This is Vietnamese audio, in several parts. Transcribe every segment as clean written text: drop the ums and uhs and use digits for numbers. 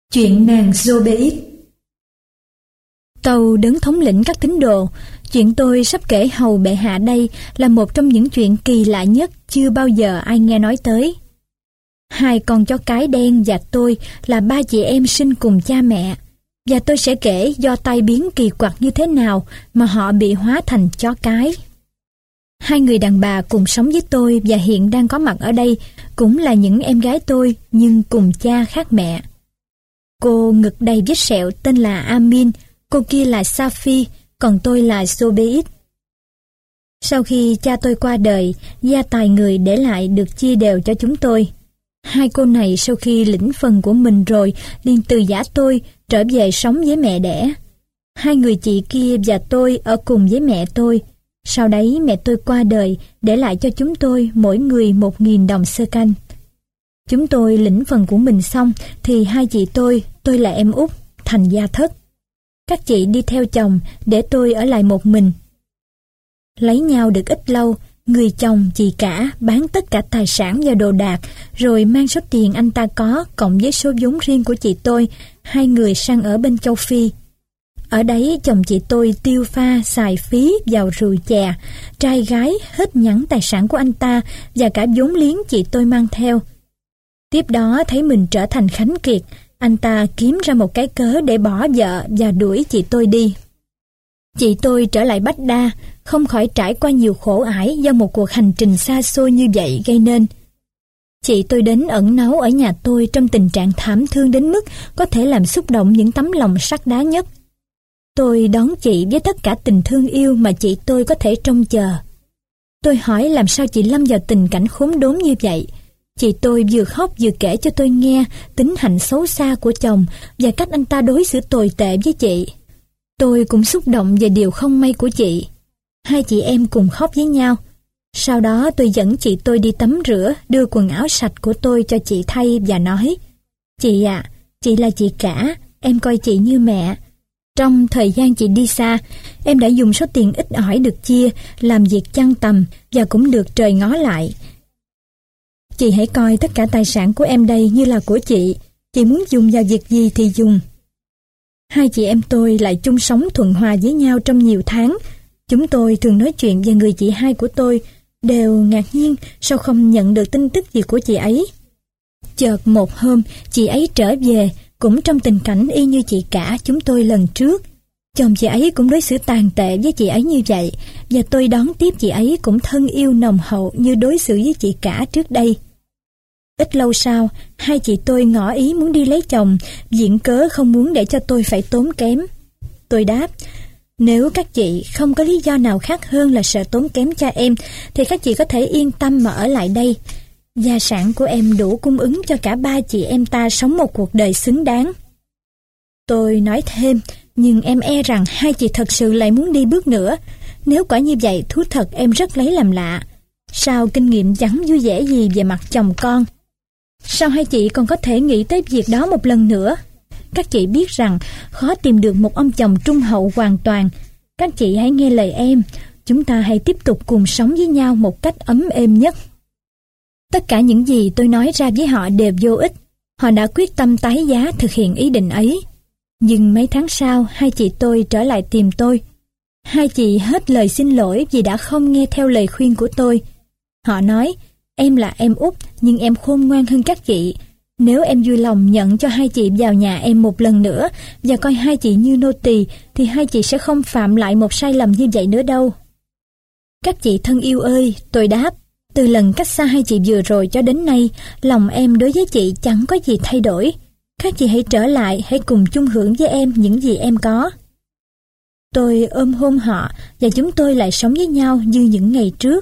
Chuyện nàng Zobeid. Tâu đấng thống lĩnh các tín đồ, chuyện tôi sắp kể hầu bệ hạ đây là một trong những chuyện kỳ lạ nhất chưa bao giờ ai nghe nói tới. Hai con chó cái đen và tôi là ba chị em sinh cùng cha mẹ, và tôi sẽ kể do tai biến kỳ quặc như thế nào mà họ bị hóa thành chó cái. Hai người đàn bà cùng sống với tôi và hiện đang có mặt ở đây cũng là những em gái tôi nhưng cùng cha khác mẹ. Cô ngực đầy vết sẹo tên là Amin, cô kia là Safi, còn tôi là Zobeid. Sau khi cha tôi qua đời, gia tài người để lại được chia đều cho chúng tôi. Hai cô này sau khi lĩnh phần của mình rồi liền từ giã tôi trở về sống với mẹ đẻ. Hai người chị kia và tôi ở cùng với mẹ tôi. Sau đấy mẹ tôi qua đời để lại cho chúng tôi mỗi người 1.000 đồng xơ canh. Chúng tôi lĩnh phần của mình xong thì hai chị tôi là em út, thành gia thất. Các chị đi theo chồng để tôi ở lại một mình. Lấy nhau được ít lâu, người chồng chị cả bán tất cả tài sản và đồ đạc rồi mang số tiền anh ta có cộng với số vốn riêng của chị tôi, hai người sang ở bên châu Phi. Ở đấy chồng chị tôi tiêu pha xài phí vào rượu chè, trai gái hết nhẵn tài sản của anh ta và cả vốn liếng chị tôi mang theo. Tiếp đó thấy mình trở thành khánh kiệt, anh ta kiếm ra một cái cớ để bỏ vợ và đuổi chị tôi đi. Chị tôi trở lại Bách Đa, không khỏi trải qua nhiều khổ ải do một cuộc hành trình xa xôi như vậy gây nên. Chị tôi đến ẩn náu ở nhà tôi trong tình trạng thảm thương đến mức có thể làm xúc động những tấm lòng sắt đá nhất. Tôi đón chị với tất cả tình thương yêu mà chị tôi có thể trông chờ. Tôi hỏi làm sao chị lâm vào tình cảnh khốn đốn như vậy. Chị tôi vừa khóc vừa kể cho tôi nghe tính hạnh xấu xa của chồng và cách anh ta đối xử tồi tệ với chị. Tôi cũng xúc động về điều không may của chị. Hai chị em cùng khóc với nhau. Sau đó tôi dẫn chị tôi đi tắm rửa, đưa quần áo sạch của tôi cho chị thay và nói: "Chị ạ, chị là chị cả, em coi chị như mẹ. Trong thời gian chị đi xa, em đã dùng số tiền ít ỏi được chia, làm việc chăn tằm và cũng được trời ngó lại. Chị hãy coi tất cả tài sản của em đây như là của chị muốn dùng vào việc gì thì dùng." Hai chị em tôi lại chung sống thuận hòa với nhau trong nhiều tháng. Chúng tôi thường nói chuyện về người chị hai của tôi, đều ngạc nhiên sao không nhận được tin tức gì của chị ấy. Chợt một hôm, chị ấy trở về, cũng trong tình cảnh y như chị cả chúng tôi lần trước. Chồng chị ấy cũng đối xử tàn tệ với chị ấy như vậy, và tôi đón tiếp chị ấy cũng thân yêu nồng hậu như đối xử với chị cả trước đây. Ít lâu sau, hai chị tôi ngỏ ý muốn đi lấy chồng, viện cớ không muốn để cho tôi phải tốn kém. Tôi đáp: "Nếu các chị không có lý do nào khác hơn là sợ tốn kém cho em, thì các chị có thể yên tâm mà ở lại đây. Gia sản của em đủ cung ứng cho cả ba chị em ta sống một cuộc đời xứng đáng." Tôi nói thêm: "Nhưng em e rằng hai chị thật sự lại muốn đi bước nữa. Nếu quả như vậy, thú thật em rất lấy làm lạ. Sao kinh nghiệm chẳng vui vẻ gì về mặt chồng con? Sao hai chị còn có thể nghĩ tới việc đó một lần nữa? Các chị biết rằng khó tìm được một ông chồng trung hậu hoàn toàn. Các chị hãy nghe lời em, chúng ta hãy tiếp tục cùng sống với nhau một cách ấm êm nhất." Tất cả những gì tôi nói ra với họ đều vô ích. Họ đã quyết tâm tái giá thực hiện ý định ấy. Nhưng mấy tháng sau, hai chị tôi trở lại tìm tôi. Hai chị hết lời xin lỗi vì đã không nghe theo lời khuyên của tôi. Họ nói: "Em là em út, nhưng em khôn ngoan hơn các chị. Nếu em vui lòng nhận cho hai chị vào nhà em một lần nữa và coi hai chị như nô tỳ, thì hai chị sẽ không phạm lại một sai lầm như vậy nữa đâu." "Các chị thân yêu ơi," tôi đáp, "từ lần cách xa hai chị vừa rồi cho đến nay, lòng em đối với chị chẳng có gì thay đổi. Các chị hãy trở lại, hãy cùng chung hưởng với em những gì em có." Tôi ôm hôn họ và chúng tôi lại sống với nhau như những ngày trước.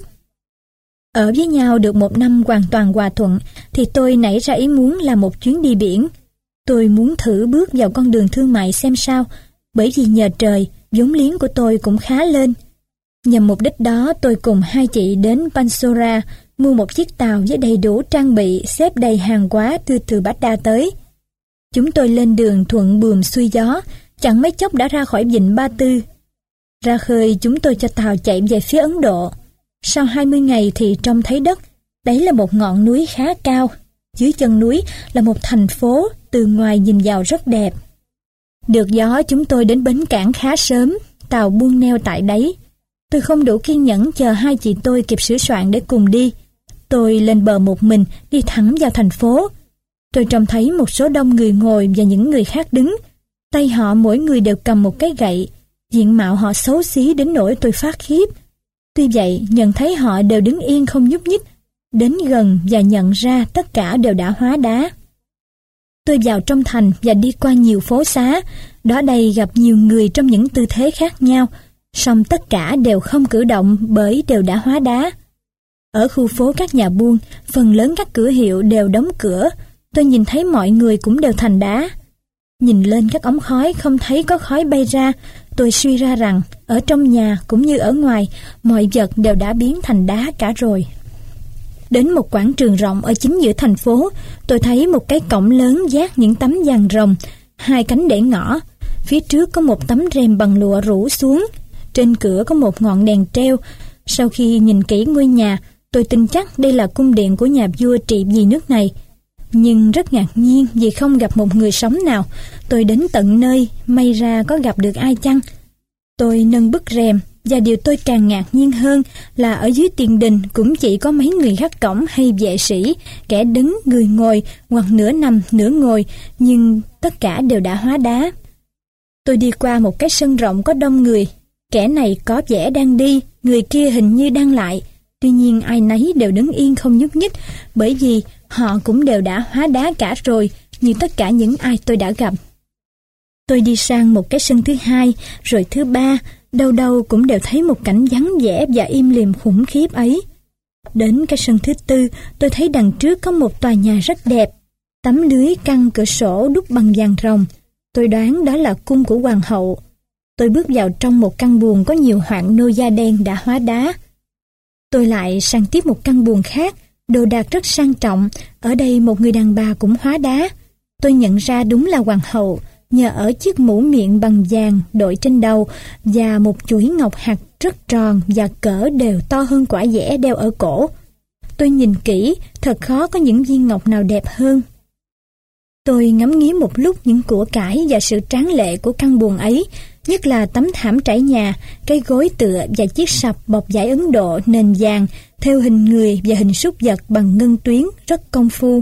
Ở với nhau được một năm hoàn toàn hòa thuận thì tôi nảy ra ý muốn làm một chuyến đi biển. Tôi muốn thử bước vào con đường thương mại xem sao, bởi vì nhờ trời, vốn liếng của tôi cũng khá lên. Nhằm mục đích đó, tôi cùng hai chị đến Bansora mua một chiếc tàu với đầy đủ trang bị xếp đầy hàng hóa từ Bát Đa tới. Chúng tôi lên đường thuận buồm xuôi gió, chẳng mấy chốc đã ra khỏi vịnh Ba Tư. Ra khơi, chúng tôi cho tàu chạy về phía Ấn Độ. Sau 20 ngày thì trông thấy đất. Đấy là một ngọn núi khá cao. Dưới chân núi là một thành phố, từ ngoài nhìn vào rất đẹp. Được gió chúng tôi đến bến cảng khá sớm, tàu buông neo tại đấy. Tôi không đủ kiên nhẫn chờ hai chị tôi kịp sửa soạn để cùng đi. Tôi lên bờ một mình, đi thẳng vào thành phố. Tôi trông thấy một số đông người ngồi và những người khác đứng. Tay họ mỗi người đều cầm một cái gậy. Diện mạo họ xấu xí đến nỗi tôi phát khiếp. Tuy vậy, nhận thấy họ đều đứng yên không nhúc nhích. Đến gần và nhận ra tất cả đều đã hóa đá. Tôi vào trong thành và đi qua nhiều phố xá. Đó đây gặp nhiều người trong những tư thế khác nhau, song tất cả đều không cử động bởi đều đã hóa đá. Ở khu phố các nhà buôn, phần lớn các cửa hiệu đều đóng cửa. Tôi nhìn thấy mọi người cũng đều thành đá. Nhìn lên các ống khói không thấy có khói bay ra. Tôi suy ra rằng ở trong nhà cũng như ở ngoài, mọi vật đều đã biến thành đá cả rồi. Đến một quảng trường rộng ở chính giữa thành phố, tôi thấy một cái cổng lớn dát những tấm vàng rồng, hai cánh để ngõ. Phía trước có một tấm rèm bằng lụa rủ xuống. Trên cửa có một ngọn đèn treo. Sau khi nhìn kỹ ngôi nhà, tôi tin chắc đây là cung điện của nhà vua trị vì nước này. Nhưng rất ngạc nhiên vì không gặp một người sống nào. Tôi đến tận nơi, may ra có gặp được ai chăng? Tôi nâng bức rèm, và điều tôi càng ngạc nhiên hơn là ở dưới tiền đình cũng chỉ có mấy người gác cổng hay vệ sĩ, kẻ đứng, người ngồi, hoặc nửa nằm, nửa ngồi, nhưng tất cả đều đã hóa đá. Tôi đi qua một cái sân rộng có đông người. Kẻ này có vẻ đang đi, người kia hình như đang lại. Tuy nhiên ai nấy đều đứng yên không nhúc nhích, bởi vì họ cũng đều đã hóa đá cả rồi, như tất cả những ai tôi đã gặp. Tôi đi sang một cái sân thứ hai, rồi thứ ba, đâu đâu cũng đều thấy một cảnh vắng vẻ và im lìm khủng khiếp ấy. Đến cái sân thứ tư, tôi thấy đằng trước có một tòa nhà rất đẹp, tấm lưới căn cửa sổ đúc bằng vàng rồng. Tôi đoán đó là cung của hoàng hậu. Tôi bước vào trong một căn buồng có nhiều hoạn nô da đen đã hóa đá. Tôi lại sang tiếp một căn buồng khác, đồ đạc rất sang trọng. Ở đây một người đàn bà cũng hóa đá. Tôi nhận ra đúng là hoàng hậu, nhờ ở chiếc mũ miệng bằng vàng đội trên đầu và một chuỗi ngọc hạt rất tròn và cỡ đều to hơn quả dẻ đeo ở cổ. Tôi nhìn kỹ, thật khó có những viên ngọc nào đẹp hơn. Tôi ngắm nghía một lúc những của cải và sự tráng lệ của căn buồng ấy, nhất là tấm thảm trải nhà, cái gối tựa và chiếc sập bọc vải Ấn Độ nền vàng theo hình người và hình súc vật bằng ngân tuyến rất công phu.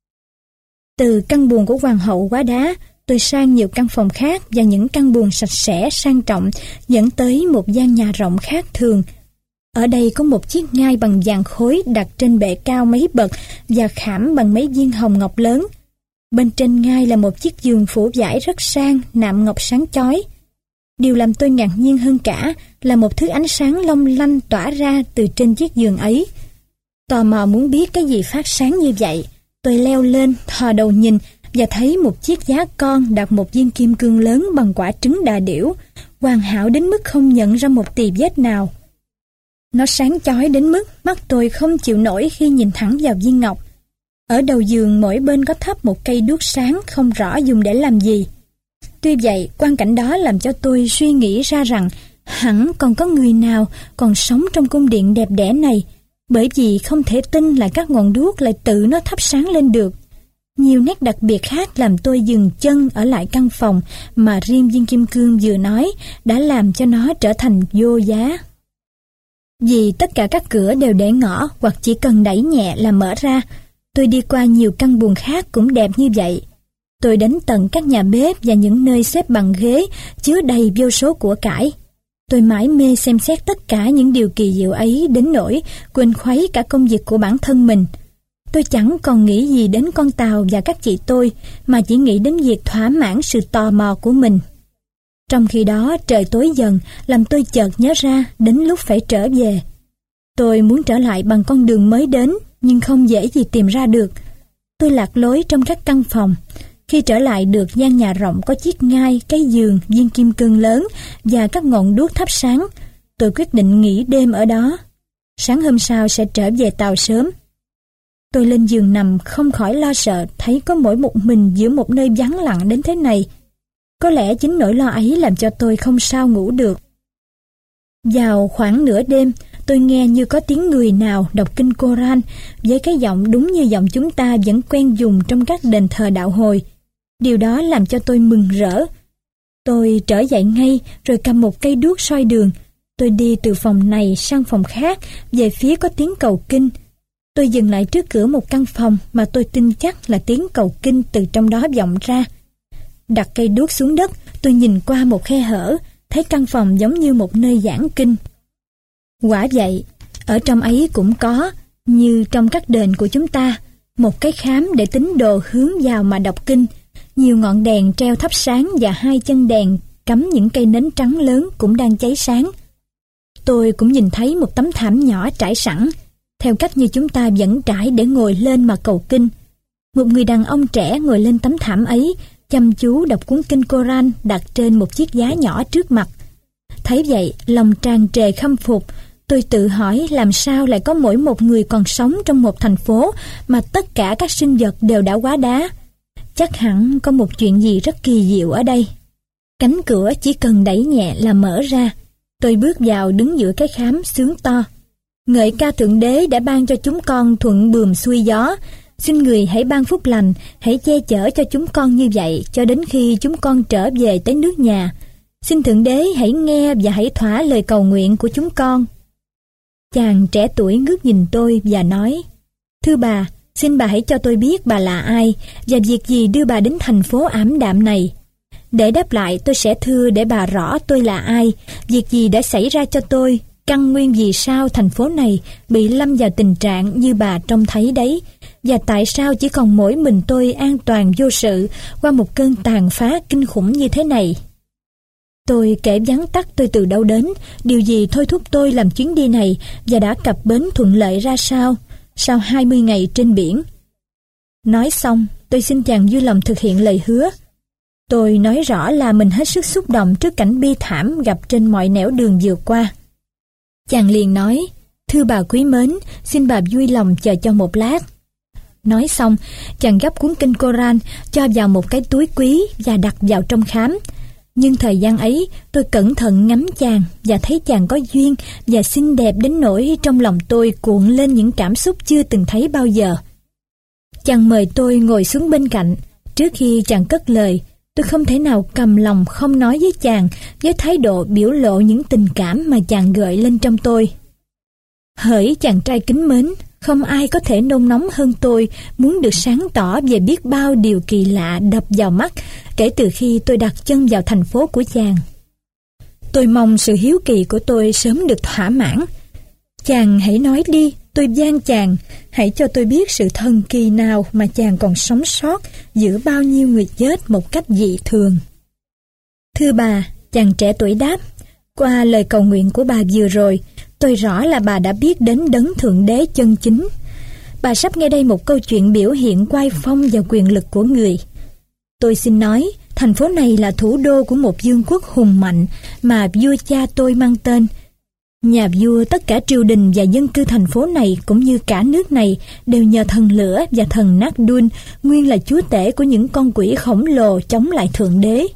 Từ căn buồng của hoàng hậu hóa đá, tôi sang nhiều căn phòng khác và những căn buồng sạch sẽ sang trọng dẫn tới một gian nhà rộng khác thường. Ở đây có một chiếc ngai bằng vàng khối đặt trên bệ cao mấy bậc và khảm bằng mấy viên hồng ngọc lớn. Bên trên ngai là một chiếc giường phủ vải rất sang, nạm ngọc sáng chói. Điều làm tôi ngạc nhiên hơn cả là một thứ ánh sáng long lanh tỏa ra từ trên chiếc giường ấy. Tò mò muốn biết cái gì phát sáng như vậy, tôi leo lên, thò đầu nhìn và thấy một chiếc giá con đặt một viên kim cương lớn bằng quả trứng đà điểu, hoàn hảo đến mức không nhận ra một tì vết nào. Nó sáng chói đến mức mắt tôi không chịu nổi khi nhìn thẳng vào viên ngọc. Ở đầu giường mỗi bên có thắp một cây đuốc sáng không rõ dùng để làm gì. Tuy vậy, quang cảnh đó làm cho tôi suy nghĩ ra rằng hẳn còn có người nào còn sống trong cung điện đẹp đẽ này, bởi vì không thể tin là các ngọn đuốc lại tự nó thắp sáng lên được. Nhiều nét đặc biệt khác làm tôi dừng chân ở lại căn phòng mà riêng viên kim cương vừa nói đã làm cho nó trở thành vô giá. Vì tất cả các cửa đều để ngỏ hoặc chỉ cần đẩy nhẹ là mở ra, tôi đi qua nhiều căn buồng khác cũng đẹp như vậy. Tôi đến tận các nhà bếp và những nơi xếp bằng ghế chứa đầy vô số của cải. Tôi mải mê xem xét tất cả những điều kỳ diệu ấy đến nỗi quên khuấy cả công việc của bản thân mình. Tôi chẳng còn nghĩ gì đến con tàu và các chị tôi, mà chỉ nghĩ đến việc thỏa mãn sự tò mò của mình. Trong khi đó trời tối dần, làm tôi chợt nhớ ra đến lúc phải trở về. Tôi muốn trở lại bằng con đường mới đến, nhưng không dễ gì tìm ra được. Tôi lạc lối trong các căn phòng. Khi trở lại được gian nhà rộng có chiếc ngai, cái giường, viên kim cương lớn và các ngọn đuốc thắp sáng, tôi quyết định nghỉ đêm ở đó. Sáng hôm sau sẽ trở về tàu sớm. Tôi lên giường nằm không khỏi lo sợ thấy có mỗi một mình giữa một nơi vắng lặng đến thế này. Có lẽ chính nỗi lo ấy làm cho tôi không sao ngủ được. Vào khoảng nửa đêm, tôi nghe như có tiếng người nào đọc kinh Koran với cái giọng đúng như giọng chúng ta vẫn quen dùng trong các đền thờ đạo hồi. Điều đó làm cho tôi mừng rỡ. Tôi trở dậy ngay rồi cầm một cây đuốc soi đường. Tôi đi từ phòng này sang phòng khác về phía có tiếng cầu kinh. Tôi dừng lại trước cửa một căn phòng mà tôi tin chắc là tiếng cầu kinh từ trong đó vọng ra. Đặt cây đuốc xuống đất, tôi nhìn qua một khe hở, thấy căn phòng giống như một nơi giảng kinh. Quả vậy, ở trong ấy cũng có, như trong các đền của chúng ta, một cái khám để tín đồ hướng vào mà đọc kinh. Nhiều ngọn đèn treo thắp sáng và 2 chân đèn cắm những cây nến trắng lớn cũng đang cháy sáng. Tôi cũng nhìn thấy một tấm thảm nhỏ trải sẵn, theo cách như chúng ta vẫn trải để ngồi lên mà cầu kinh. Một người đàn ông trẻ ngồi lên tấm thảm ấy, chăm chú đọc cuốn kinh Koran đặt trên một chiếc giá nhỏ trước mặt. Thấy vậy, lòng tràn trề khâm phục. Tôi tự hỏi làm sao lại có mỗi một người còn sống trong một thành phố mà tất cả các sinh vật đều đã hóa đá. Chắc hẳn có một chuyện gì rất kỳ diệu ở đây. Cánh cửa chỉ cần đẩy nhẹ là mở ra. Tôi bước vào đứng giữa cái khám sướng to. Ngợi ca Thượng Đế đã ban cho chúng con thuận buồm xuôi gió. Xin Người hãy ban phúc lành, hãy che chở cho chúng con như vậy cho đến khi chúng con trở về tới nước nhà. Xin Thượng Đế hãy nghe và hãy thỏa lời cầu nguyện của chúng con. Chàng trẻ tuổi ngước nhìn tôi và nói: Thưa bà, xin bà hãy cho tôi biết bà là ai và việc gì đưa bà đến thành phố ảm đạm này. Để đáp lại, tôi sẽ thưa để bà rõ tôi là ai, việc gì đã xảy ra cho tôi, căn nguyên vì sao thành phố này bị lâm vào tình trạng như bà trông thấy đấy, và tại sao chỉ còn mỗi mình tôi an toàn vô sự qua một cơn tàn phá kinh khủng như thế này. Tôi kể vắn tắt tôi từ đâu đến, điều gì thôi thúc tôi làm chuyến đi này và đã cập bến thuận lợi ra sao, sau 20 ngày trên biển. Nói xong, tôi xin chàng vui lòng thực hiện lời hứa. Tôi nói rõ là mình hết sức xúc động trước cảnh bi thảm gặp trên mọi nẻo đường vừa qua. Chàng liền nói: Thưa bà quý mến, xin bà vui lòng chờ cho một lát. Nói xong, chàng gấp cuốn kinh Koran cho vào một cái túi quý và đặt vào trong khám. Nhưng thời gian ấy, tôi cẩn thận ngắm chàng và thấy chàng có duyên và xinh đẹp đến nỗi trong lòng tôi cuộn lên những cảm xúc chưa từng thấy bao giờ. Chàng mời tôi ngồi xuống bên cạnh. Trước khi chàng cất lời, tôi không thể nào cầm lòng không nói với chàng với thái độ biểu lộ những tình cảm mà chàng gợi lên trong tôi. Hỡi chàng trai kính mến, không ai có thể nôn nóng hơn tôi muốn được sáng tỏ về biết bao điều kỳ lạ đập vào mắt kể từ khi tôi đặt chân vào thành phố của chàng. Tôi mong sự hiếu kỳ của tôi sớm được thỏa mãn. Chàng hãy nói đi, tôi van chàng, hãy cho tôi biết sự thần kỳ nào mà chàng còn sống sót giữa bao nhiêu người chết một cách dị thường. Thưa bà, chàng trẻ tuổi đáp, qua lời cầu nguyện của bà vừa rồi, tôi rõ là bà đã biết đến đấng Thượng Đế chân chính. Bà sắp nghe đây một câu chuyện biểu hiện oai phong và quyền lực của người. Tôi xin nói, thành phố này là thủ đô của một vương quốc hùng mạnh mà vua cha tôi mang tên. Nhà vua, tất cả triều đình và dân cư thành phố này cũng như cả nước này đều nhờ thần lửa và thần Nagdun, nguyên là chúa tể của những con quỷ khổng lồ chống lại Thượng Đế.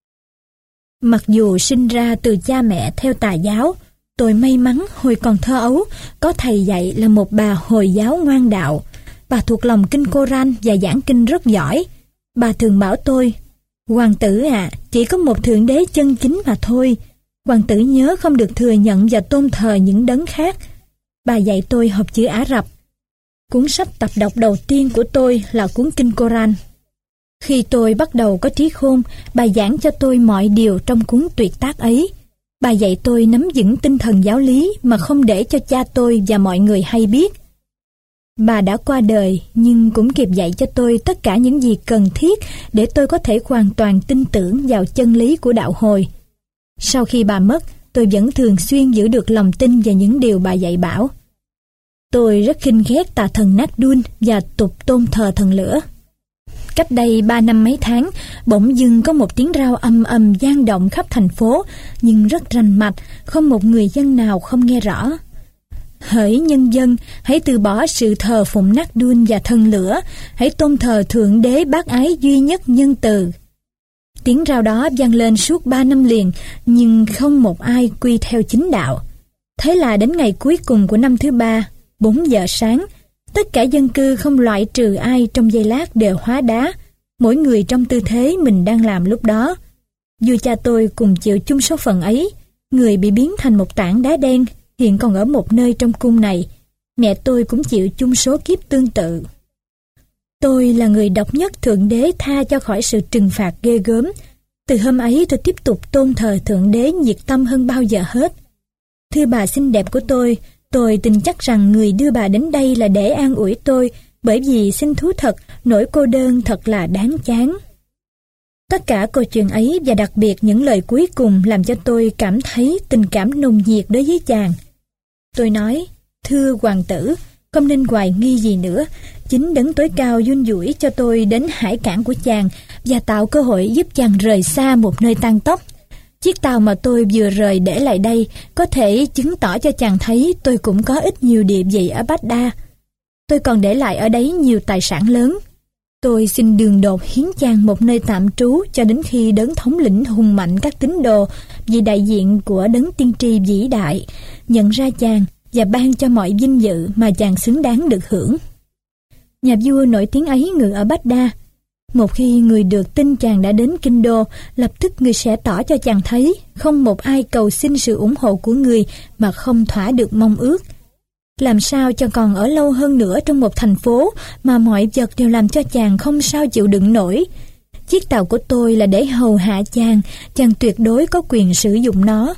Mặc dù sinh ra từ cha mẹ theo tà giáo, tôi may mắn hồi còn thơ ấu có thầy dạy là một bà Hồi giáo ngoan đạo. Bà thuộc lòng kinh Koran và giảng kinh rất giỏi. Bà thường bảo tôi: Hoàng tử à, chỉ có một Thượng Đế chân chính mà thôi. Hoàng tử nhớ không được thừa nhận và tôn thờ những đấng khác. Bà dạy tôi học chữ Ả Rập. Cuốn sách tập đọc đầu tiên của tôi là cuốn kinh Koran. Khi tôi bắt đầu có trí khôn, bà giảng cho tôi mọi điều trong cuốn tuyệt tác ấy. Bà dạy tôi nắm vững tinh thần giáo lý mà không để cho cha tôi và mọi người hay biết. Bà đã qua đời nhưng cũng kịp dạy cho tôi tất cả những gì cần thiết để tôi có thể hoàn toàn tin tưởng vào chân lý của đạo Hồi. Sau khi bà mất, tôi vẫn thường xuyên giữ được lòng tin vào những điều bà dạy bảo. Tôi rất khinh ghét tà thần Nagdun và tục tôn thờ thần lửa. Cách đây 3 năm mấy tháng, bỗng dưng có một tiếng rao ầm ầm vang động khắp thành phố, nhưng rất rành mạch, không một người dân nào không nghe rõ. Hỡi nhân dân, hãy từ bỏ sự thờ phụng Nagdun và thần lửa, hãy tôn thờ Thượng Đế bác ái duy nhất nhân từ. Tiếng rao đó vang lên suốt 3 năm liền, nhưng không một ai quy theo chính đạo. Thế là đến ngày cuối cùng của năm thứ 3, 4 giờ sáng, tất cả dân cư không loại trừ ai trong giây lát đều hóa đá. mỗi người trong tư thế mình đang làm lúc đó. Vua cha tôi cùng chịu chung số phận ấy, người bị biến thành một tảng đá đen, hiện còn ở một nơi trong cung này. Mẹ tôi cũng chịu chung số kiếp tương tự. Tôi là người độc nhất Thượng Đế tha cho khỏi sự trừng phạt ghê gớm. Từ hôm ấy tôi tiếp tục tôn thờ Thượng Đế nhiệt tâm hơn bao giờ hết. Thưa bà xinh đẹp của tôi tin chắc rằng người đưa bà đến đây là để an ủi tôi, bởi vì xin thú thật, nỗi cô đơn thật là đáng chán. Tất cả câu chuyện ấy và đặc biệt những lời cuối cùng làm cho tôi cảm thấy tình cảm nồng nhiệt đối với chàng. Tôi nói, thưa hoàng tử, không nên hoài nghi gì nữa. Chính Đấng Tối Cao vun vũi cho tôi đến hải cảng của chàng và tạo cơ hội giúp chàng rời xa một nơi tang tóc. Chiếc tàu mà tôi vừa rời để lại đây có thể chứng tỏ cho chàng thấy tôi cũng có ít nhiều địa vị ở Baghdad. Tôi còn để lại ở đấy nhiều tài sản lớn. Tôi xin đường đột hiến chàng một nơi tạm trú cho đến khi Đấng thống lĩnh hùng mạnh các tín đồ, vì đại diện của Đấng tiên tri vĩ đại, nhận ra chàng và ban cho mọi vinh dự mà chàng xứng đáng được hưởng. Nhà vua nổi tiếng ấy ngự ở Baghdad. Một khi người được tin chàng đã đến kinh đô, lập tức người sẽ tỏ cho chàng thấy không một ai cầu xin sự ủng hộ của người mà không thỏa được mong ước. Làm sao cho còn ở lâu hơn nữa trong một thành phố mà mọi vật đều làm cho chàng không sao chịu đựng nổi. Chiếc tàu của tôi là để hầu hạ chàng tuyệt đối có quyền sử dụng nó.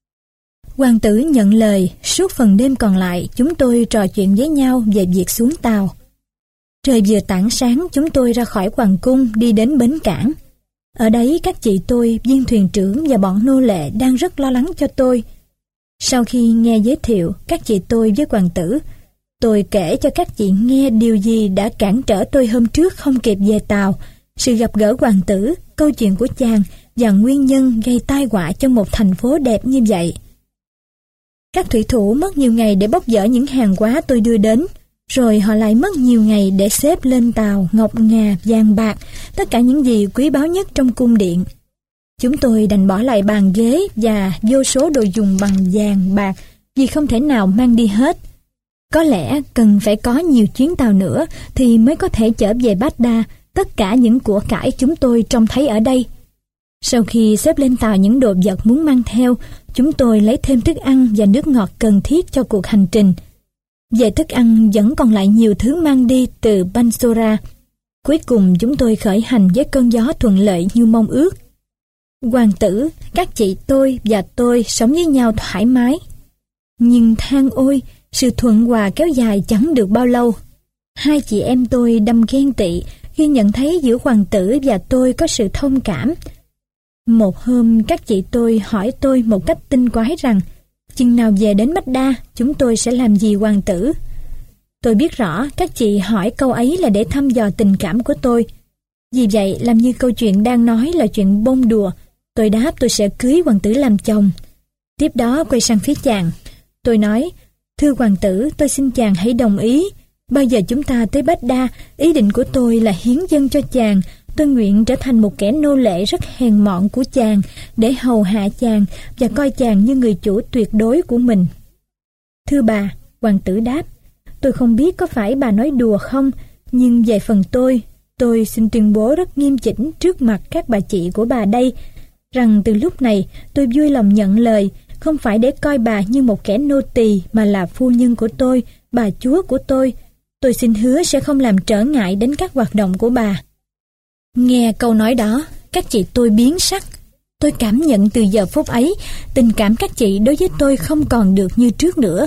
Hoàng tử nhận lời. Suốt phần đêm còn lại, chúng tôi trò chuyện với nhau về việc xuống tàu. Trời vừa tảng sáng, chúng tôi ra khỏi hoàng cung đi đến bến cảng. Ở đấy các chị tôi, viên thuyền trưởng và bọn nô lệ đang rất lo lắng cho tôi. Sau khi nghe giới thiệu các chị tôi với hoàng tử, tôi kể cho các chị nghe điều gì đã cản trở tôi hôm trước không kịp về tàu, sự gặp gỡ hoàng tử, câu chuyện của chàng và nguyên nhân gây tai họa cho một thành phố đẹp như vậy. Các thủy thủ mất nhiều ngày để bốc dỡ những hàng hóa tôi đưa đến, rồi họ lại mất nhiều ngày để xếp lên tàu ngọc ngà, vàng bạc, tất cả những gì quý báu nhất trong cung điện. Chúng tôi đành bỏ lại bàn ghế và vô số đồ dùng bằng vàng, bạc vì không thể nào mang đi hết. Có lẽ cần phải có nhiều chuyến tàu nữa thì mới có thể chở về Baghdad tất cả những của cải chúng tôi trông thấy ở đây. Sau khi xếp lên tàu những đồ vật muốn mang theo, chúng tôi lấy thêm thức ăn và nước ngọt cần thiết cho cuộc hành trình. Về thức ăn vẫn còn lại nhiều thứ mang đi từ Bansora. Cuối cùng chúng tôi khởi hành với cơn gió thuận lợi như mong ước. Hoàng tử, các chị tôi và tôi sống với nhau thoải mái. Nhưng than ôi, sự thuận hòa kéo dài chẳng được bao lâu. Hai chị em tôi đâm ghen tị khi nhận thấy giữa hoàng tử và tôi có sự thông cảm. Một hôm các chị tôi hỏi tôi một cách tinh quái rằng chừng nào về đến Baghdad chúng tôi sẽ làm gì hoàng tử. Tôi biết rõ các chị hỏi câu ấy là để thăm dò tình cảm của tôi. Vì vậy làm như câu chuyện đang nói là chuyện bông đùa, tôi đáp tôi sẽ cưới hoàng tử làm chồng. Tiếp đó quay sang phía chàng. Tôi nói, thưa hoàng tử, tôi xin chàng hãy đồng ý. Bây giờ chúng ta tới Baghdad, ý định của tôi là hiến dâng cho chàng. Tôi nguyện trở thành một kẻ nô lệ rất hèn mọn của chàng để hầu hạ chàng và coi chàng như người chủ tuyệt đối của mình. Thưa bà, hoàng tử đáp, tôi không biết có phải bà nói đùa không, nhưng về phần tôi xin tuyên bố rất nghiêm chỉnh trước mặt các bà chị của bà đây, rằng từ lúc này tôi vui lòng nhận lời, không phải để coi bà như một kẻ nô tỳ mà là phu nhân của tôi, bà chúa của tôi. Tôi xin hứa sẽ không làm trở ngại đến các hoạt động của bà. Nghe câu nói đó, các chị tôi biến sắc. Tôi cảm nhận từ giờ phút ấy, tình cảm các chị đối với tôi không còn được như trước nữa.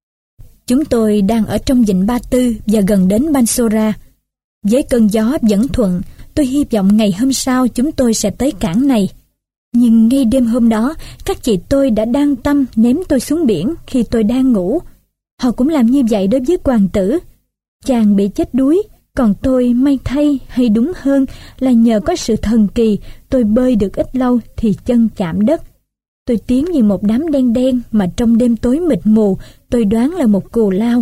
Chúng tôi đang ở trong vịnh Ba Tư và gần đến Bansora. Với cơn gió vẫn thuận, tôi hy vọng ngày hôm sau chúng tôi sẽ tới cảng này. Nhưng ngay đêm hôm đó, các chị tôi đã đang tâm ném tôi xuống biển khi tôi đang ngủ. Họ cũng làm như vậy đối với hoàng tử. Chàng bị chết đuối, còn tôi may thay, hay đúng hơn là nhờ có sự thần kỳ, tôi bơi được ít lâu thì chân chạm đất. Tôi tiến như một đám đen đen mà trong đêm tối mịt mù, tôi đoán là một cù lao.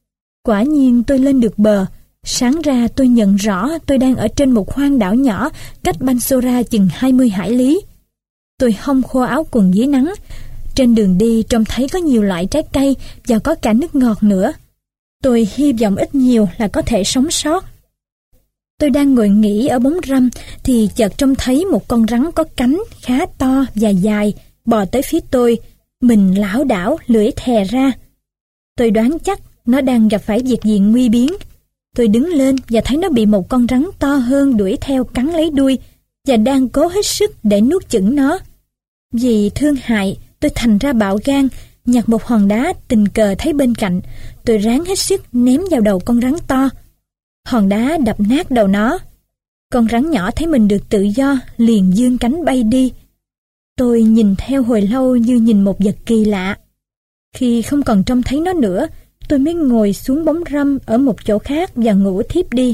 Quả nhiên tôi lên được bờ. Sáng ra tôi nhận rõ tôi đang ở trên một hoang đảo nhỏ cách Bansora chừng 20 hải lý. Tôi hong khô áo quần dưới nắng. Trên đường đi trông thấy có nhiều loại trái cây và có cả nước ngọt nữa. Tôi hy vọng ít nhiều là có thể sống sót. Tôi đang ngồi nghỉ ở bóng râm thì chợt trông thấy một con rắn có cánh khá to và dài bò tới phía tôi. Mình lảo đảo, lưỡi thè ra. Tôi đoán chắc nó đang gặp phải việc gì nguy biến. Tôi đứng lên và thấy nó bị một con rắn to hơn đuổi theo cắn lấy đuôi và đang cố hết sức để nuốt chửng nó. Vì thương hại, tôi thành ra bạo gan, nhặt một hòn đá tình cờ thấy bên cạnh. Tôi ráng hết sức ném vào đầu con rắn to. Hòn đá đập nát đầu nó. Con rắn nhỏ thấy mình được tự do, liền vươn cánh bay đi. Tôi nhìn theo hồi lâu như nhìn một vật kỳ lạ. Khi không còn trông thấy nó nữa, tôi mới ngồi xuống bóng râm ở một chỗ khác và ngủ thiếp đi.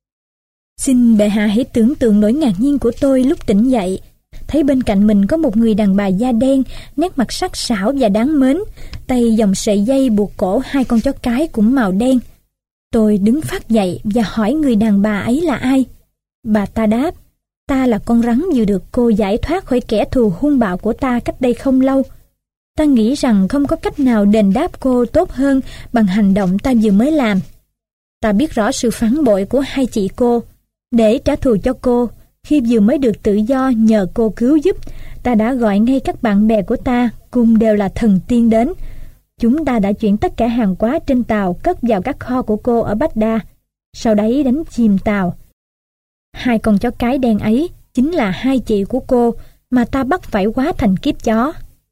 Xin bệ hạ hãy tưởng tượng nỗi ngạc nhiên của tôi lúc tỉnh dậy, thấy bên cạnh mình có một người đàn bà da đen, nét mặt sắc sảo và đáng mến, tay dòng sợi dây buộc cổ hai con chó cái cũng màu đen. Tôi đứng phắt dậy và hỏi người đàn bà ấy là ai. Bà ta đáp, ta là con rắn vừa được cô giải thoát khỏi kẻ thù hung bạo của ta cách đây không lâu. Ta nghĩ rằng không có cách nào đền đáp cô tốt hơn bằng hành động ta vừa mới làm. Ta biết rõ sự phản bội của hai chị cô. Để trả thù cho cô, khi vừa mới được tự do nhờ cô cứu giúp, ta đã gọi ngay các bạn bè của ta, cùng đều là thần tiên đến. Chúng ta đã chuyển tất cả hàng hóa trên tàu cất vào các kho của cô ở Baghdad, sau đấy đánh chìm tàu. Hai con chó cái đen ấy chính là hai chị của cô mà ta bắt phải hóa thành kiếp chó.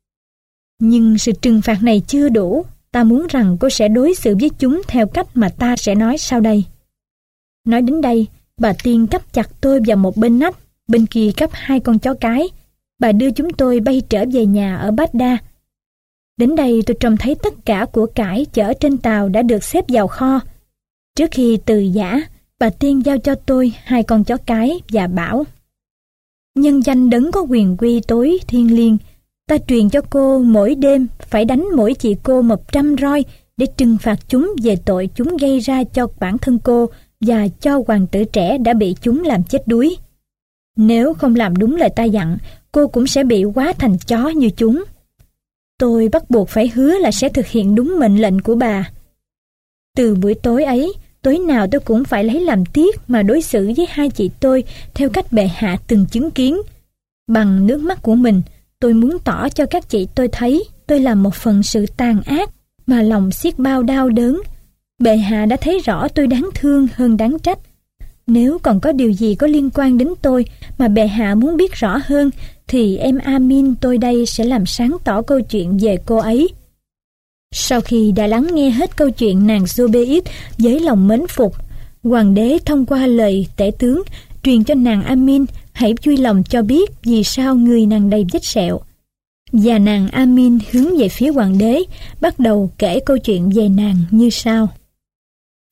Nhưng sự trừng phạt này chưa đủ. Ta muốn rằng cô sẽ đối xử với chúng theo cách mà ta sẽ nói sau đây. Nói đến đây, bà tiên cắp chặt tôi vào một bên nách, bên kia cắp hai con chó cái. Bà đưa chúng tôi bay trở về nhà ở Baghdad. Đến đây tôi trông thấy tất cả của cải chở trên tàu đã được xếp vào kho. Trước khi từ giã, bà tiên giao cho tôi hai con chó cái và bảo: nhân danh đấng có quyền quy tối thiêng liêng, ta truyền cho cô mỗi đêm phải đánh mỗi chị cô 100 roi để trừng phạt chúng về tội chúng gây ra cho bản thân cô và cho hoàng tử trẻ đã bị chúng làm chết đuối. Nếu không làm đúng lời ta dặn, cô cũng sẽ bị hóa thành chó như chúng. Tôi bắt buộc phải hứa là sẽ thực hiện đúng mệnh lệnh của bà. Từ buổi tối ấy, tối nào tôi cũng phải lấy làm tiếc mà đối xử với hai chị tôi theo cách bệ hạ từng chứng kiến. Bằng nước mắt của mình, tôi muốn tỏ cho các chị tôi thấy tôi làm một phần sự tàn ác mà lòng xiết bao đau đớn. Bệ hạ đã thấy rõ tôi đáng thương hơn đáng trách. Nếu còn có điều gì có liên quan đến tôi mà bệ hạ muốn biết rõ hơn, thì em Amin tôi đây sẽ làm sáng tỏ câu chuyện về cô ấy. Sau khi đã lắng nghe hết câu chuyện nàng Zobeid với lòng mến phục, hoàng đế thông qua lời tể tướng truyền cho nàng Amin hãy vui lòng cho biết vì sao người nàng đầy vết sẹo. Và nàng Amin hướng về phía hoàng đế, bắt đầu kể câu chuyện về nàng như sau.